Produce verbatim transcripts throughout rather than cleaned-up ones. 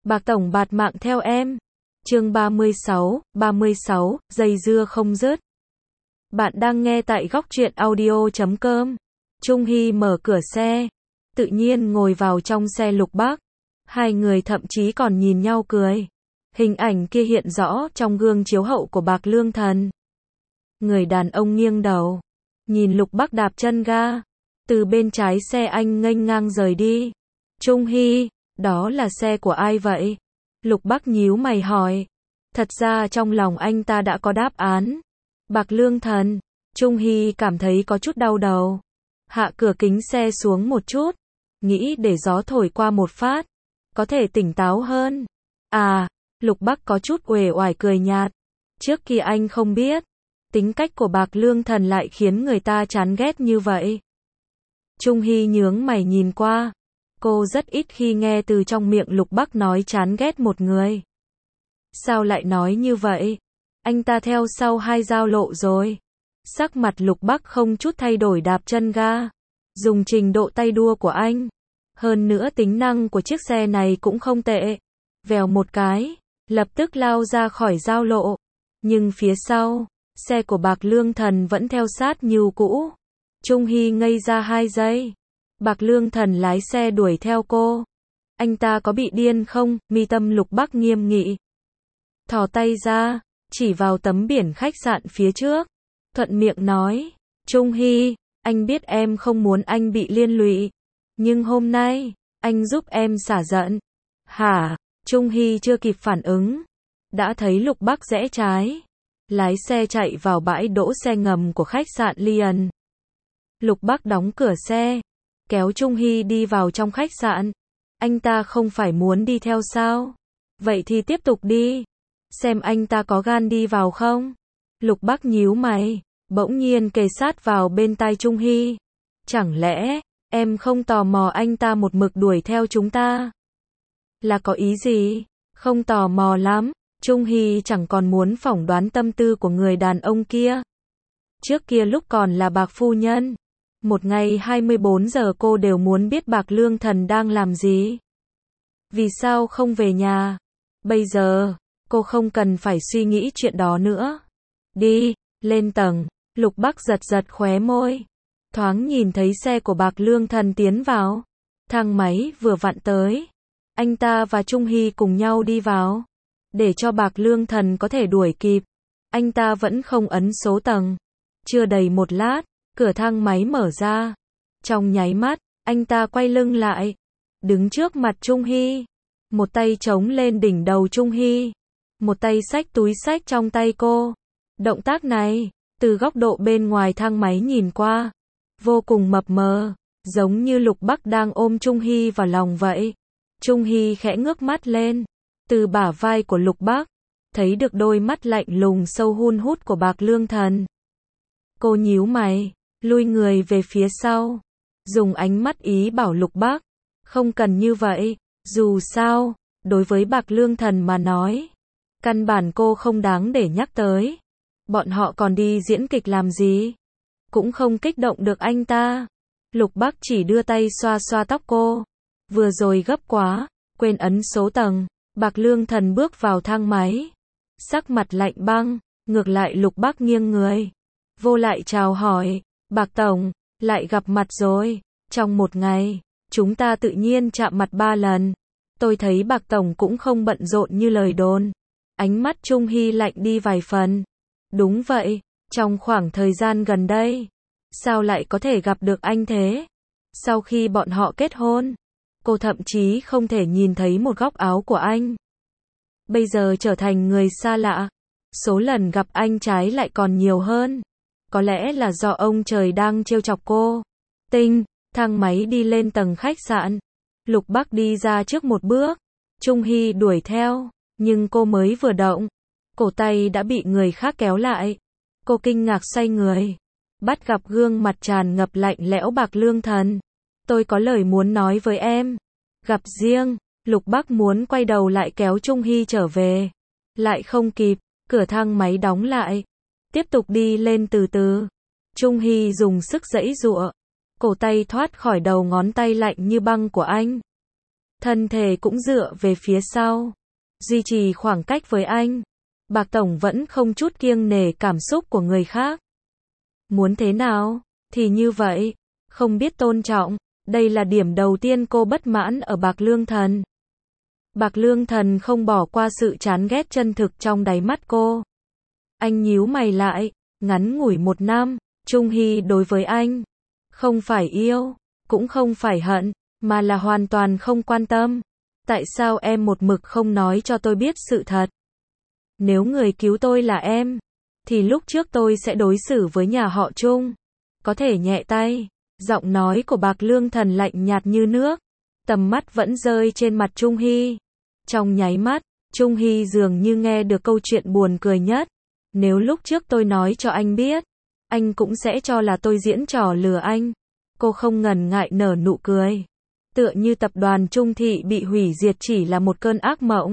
Bạc tổng bạt mạng theo em. Chương ba mươi sáu, ba mươi sáu, dây dưa không dứt. Bạn đang nghe tại góc truyện audio chấm com. Trung Hy mở cửa xe, tự nhiên ngồi vào trong xe Lục Bác. Hai người thậm chí còn nhìn nhau cười. Hình ảnh kia hiện rõ trong gương chiếu hậu của Bạc Lương Thần. Người đàn ông nghiêng đầu, nhìn Lục Bác đạp chân ga, từ bên trái xe anh nghênh ngang rời đi. Trung Hy, đó là xe của ai vậy? Lục Bác nhíu mày hỏi. Thật ra trong lòng anh ta đã có đáp án. Bạc Lương Thần. Trung Hy cảm thấy có chút đau đầu. Hạ cửa kính xe xuống một chút, nghĩ để gió thổi qua một phát, có thể tỉnh táo hơn. À, Lục Bác có chút uể oải cười nhạt. Trước kia anh không biết, tính cách của Bạc Lương Thần lại khiến người ta chán ghét như vậy. Trung Hy nhướng mày nhìn qua. Cô rất ít khi nghe từ trong miệng Lục Bác nói chán ghét một người. Sao lại nói như vậy? Anh ta theo sau hai giao lộ rồi. Sắc mặt Lục Bác không chút thay đổi đạp chân ga. Dùng trình độ tay đua của anh. Hơn nữa tính năng của chiếc xe này cũng không tệ. Vèo một cái, lập tức lao ra khỏi giao lộ. Nhưng phía sau, xe của Bạc Lương Thần vẫn theo sát như cũ. Trung Hy ngây ra hai giây. Bạc Lương Thần lái xe đuổi theo cô. Anh ta có bị điên không? Mi tâm Lục Bác nghiêm nghị. Thò tay ra, chỉ vào tấm biển khách sạn phía trước. Thuận miệng nói. Trung Hy, anh biết em không muốn anh bị liên lụy. Nhưng hôm nay, anh giúp em xả giận. Hả? Trung Hy chưa kịp phản ứng. Đã thấy Lục Bác rẽ trái. Lái xe chạy vào bãi đỗ xe ngầm của khách sạn Lion. Lục Bác đóng cửa xe, kéo Trung Hy đi vào trong khách sạn. Anh ta không phải muốn đi theo sao? Vậy thì tiếp tục đi. Xem anh ta có gan đi vào không? Lục Bác nhíu mày, bỗng nhiên kề sát vào bên tai Trung Hy. Chẳng lẽ, em không tò mò anh ta một mực đuổi theo chúng ta? Là có ý gì? Không tò mò lắm. Trung Hy chẳng còn muốn phỏng đoán tâm tư của người đàn ông kia. Trước kia lúc còn là Bạc phu nhân, một ngày hai mươi bốn giờ cô đều muốn biết Bạc Lương Thần đang làm gì. Vì sao không về nhà? Bây giờ, cô không cần phải suy nghĩ chuyện đó nữa. Đi, lên tầng. Lục Bác giật giật khóe môi. Thoáng nhìn thấy xe của Bạc Lương Thần tiến vào. Thang máy vừa vặn tới. Anh ta và Trung Hy cùng nhau đi vào. Để cho Bạc Lương Thần có thể đuổi kịp, anh ta vẫn không ấn số tầng. Chưa đầy một lát, cửa thang máy mở ra. Trong nháy mắt, anh ta quay lưng lại, đứng trước mặt Trung Hy. Một tay chống lên đỉnh đầu Trung Hy, một tay xách túi xách trong tay cô. Động tác này, từ góc độ bên ngoài thang máy nhìn qua, vô cùng mập mờ, giống như Lục Bác đang ôm Trung Hy vào lòng vậy. Trung Hy khẽ ngước mắt lên, từ bả vai của Lục Bác, thấy được đôi mắt lạnh lùng sâu hun hút của Bạc Lương Thần. Cô nhíu mày, lui người về phía sau, dùng ánh mắt ý bảo Lục Bác, không cần như vậy, dù sao, đối với Bạc Lương Thần mà nói, căn bản cô không đáng để nhắc tới. Bọn họ còn đi diễn kịch làm gì? Cũng không kích động được anh ta. Lục Bác chỉ đưa tay xoa xoa tóc cô. Vừa rồi gấp quá, quên ấn số tầng. Bạc Lương Thần bước vào thang máy, sắc mặt lạnh băng, ngược lại Lục Bác nghiêng người, vô lại chào hỏi. Bạc tổng, lại gặp mặt rồi. Trong một ngày, chúng ta tự nhiên chạm mặt ba lần. Tôi thấy Bạc tổng cũng không bận rộn như lời đồn. Ánh mắt Trung Hy lạnh đi vài phần. Đúng vậy, trong khoảng thời gian gần đây, sao lại có thể gặp được anh thế? Sau khi bọn họ kết hôn, cô thậm chí không thể nhìn thấy một góc áo của anh. Bây giờ trở thành người xa lạ, số lần gặp anh trái lại còn nhiều hơn. Có lẽ là do ông trời đang trêu chọc cô. Tinh, thang máy đi lên tầng khách sạn. Lục Bác đi ra trước một bước. Trung Hy đuổi theo, nhưng cô mới vừa động, cổ tay đã bị người khác kéo lại. Cô kinh ngạc xoay người, bắt gặp gương mặt tràn ngập lạnh lẽo Bạc Lương Thần. Tôi có lời muốn nói với em. Gặp riêng. Lục Bác muốn quay đầu lại kéo Trung Hy trở về. Lại không kịp, cửa thang máy đóng lại. Tiếp tục đi lên từ từ. Trung Hy dùng sức giãy giụa. Cổ tay thoát khỏi đầu ngón tay lạnh như băng của anh. thân thể cũng dựa về phía sau, duy trì khoảng cách với anh. Bạc Tổng vẫn không chút kiêng nể cảm xúc của người khác. Muốn thế nào, thì như vậy, không biết tôn trọng, đây là điểm đầu tiên cô bất mãn ở Bạc Lương Thần. Bạc Lương Thần không bỏ qua sự chán ghét chân thực trong đáy mắt cô. Anh nhíu mày lại, ngắn ngủi một năm, Trung Hy đối với anh, không phải yêu, cũng không phải hận, mà là hoàn toàn không quan tâm. Tại sao em một mực không nói cho tôi biết sự thật? Nếu người cứu tôi là em, thì lúc trước tôi sẽ đối xử với nhà họ Trung. Có thể nhẹ tay. Giọng nói của Bạc Lương Thần lạnh nhạt như nước. Tầm mắt vẫn rơi trên mặt Trung Hy. Trong nháy mắt, Trung Hy dường như nghe được câu chuyện buồn cười nhất. Nếu lúc trước tôi nói cho anh biết, anh cũng sẽ cho là tôi diễn trò lừa anh. Cô không ngần ngại nở nụ cười. Tựa như tập đoàn Trung Thị bị hủy diệt chỉ là một cơn ác mộng.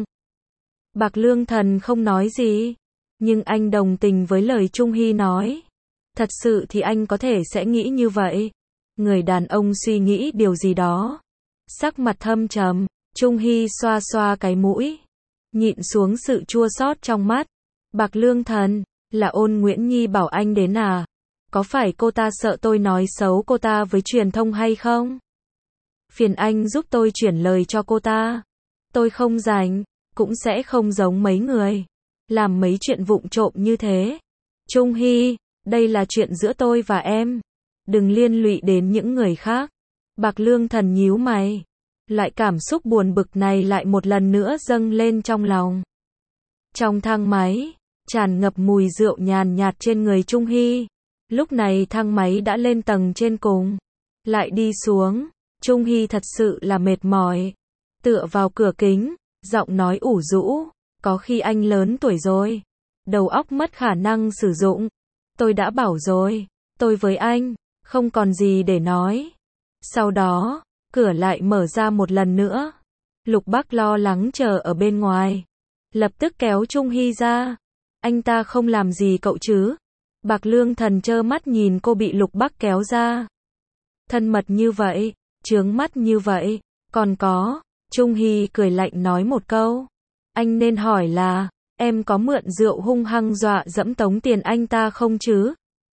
Bạc Lương Thần không nói gì, nhưng anh đồng tình với lời Trung Hy nói. Thật sự thì anh có thể sẽ nghĩ như vậy. Người đàn ông suy nghĩ điều gì đó. Sắc mặt thâm trầm, Trung Hy xoa xoa cái mũi, nhịn xuống sự chua xót trong mắt. Bạc Lương Thần, là Ôn Nguyễn Nhi bảo anh đến à? Có phải cô ta sợ tôi nói xấu cô ta với truyền thông hay không? Phiền anh giúp tôi chuyển lời cho cô ta. Tôi không rảnh, cũng sẽ không giống mấy người làm mấy chuyện vụng trộm như thế. Trung Hy, đây là chuyện giữa tôi và em, đừng liên lụy đến những người khác. Bạc Lương Thần nhíu mày, lại cảm xúc buồn bực này lại một lần nữa dâng lên trong lòng. Trong thang máy, tràn ngập mùi rượu nhàn nhạt trên người Trung Hy. Lúc này thang máy đã lên tầng trên cùng, lại đi xuống. Trung Hy thật sự là mệt mỏi, tựa vào cửa kính, giọng nói ủ rũ, có khi anh lớn tuổi rồi, đầu óc mất khả năng sử dụng. Tôi đã bảo rồi, tôi với anh, không còn gì để nói. Sau đó, cửa lại mở ra một lần nữa. Lục Bắc lo lắng chờ ở bên ngoài, lập tức kéo Trung Hy ra. Anh ta không làm gì cậu chứ? Bạc Lương Thần trơ mắt nhìn cô bị Lục Bắc kéo ra. Thân mật như vậy, chướng mắt như vậy, còn có. Trung Hy cười lạnh nói một câu. Anh nên hỏi là, em có mượn rượu hung hăng dọa dẫm tống tiền anh ta không chứ?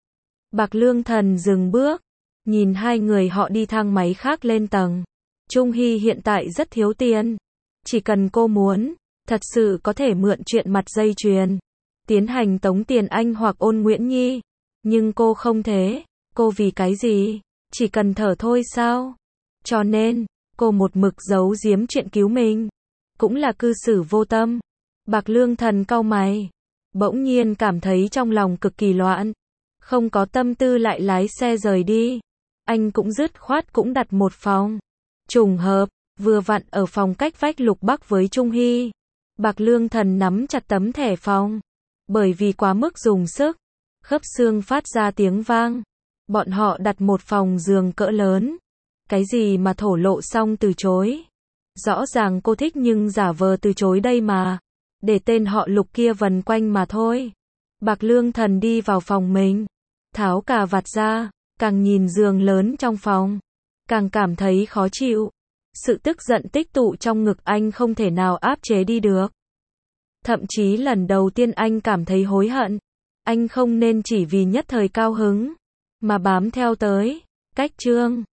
Bạc Lương Thần dừng bước, nhìn hai người họ đi thang máy khác lên tầng. Trung Hy hiện tại rất thiếu tiền. Chỉ cần cô muốn, thật sự có thể mượn chuyện mặt dây chuyền, tiến hành tống tiền anh hoặc Ôn Nguyễn Nhi. Nhưng cô không thế. Cô vì cái gì? Chỉ cần thở thôi sao? Cho nên, cô một mực giấu giếm chuyện cứu mình. Cũng là cư xử vô tâm. Bạc Lương Thần cau mày, bỗng nhiên cảm thấy trong lòng cực kỳ loạn. Không có tâm tư lại lái xe rời đi. Anh cũng dứt khoát cũng đặt một phòng. Trùng hợp, vừa vặn ở phòng cách vách Lục Bắc với Trung Hy. Bạc Lương Thần nắm chặt tấm thẻ phòng. Bởi vì quá mức dùng sức, khớp xương phát ra tiếng vang. Bọn họ đặt một phòng giường cỡ lớn. Cái gì mà thổ lộ xong từ chối. Rõ ràng cô thích nhưng giả vờ từ chối đây mà. Để tên họ Lục kia vần quanh mà thôi. Bạc Lương Thần đi vào phòng mình, tháo cà vạt ra, càng nhìn giường lớn trong phòng, càng cảm thấy khó chịu. Sự tức giận tích tụ trong ngực anh không thể nào áp chế đi được. Thậm chí lần đầu tiên anh cảm thấy hối hận. Anh không nên chỉ vì nhất thời cao hứng, mà bám theo tới. Cách chương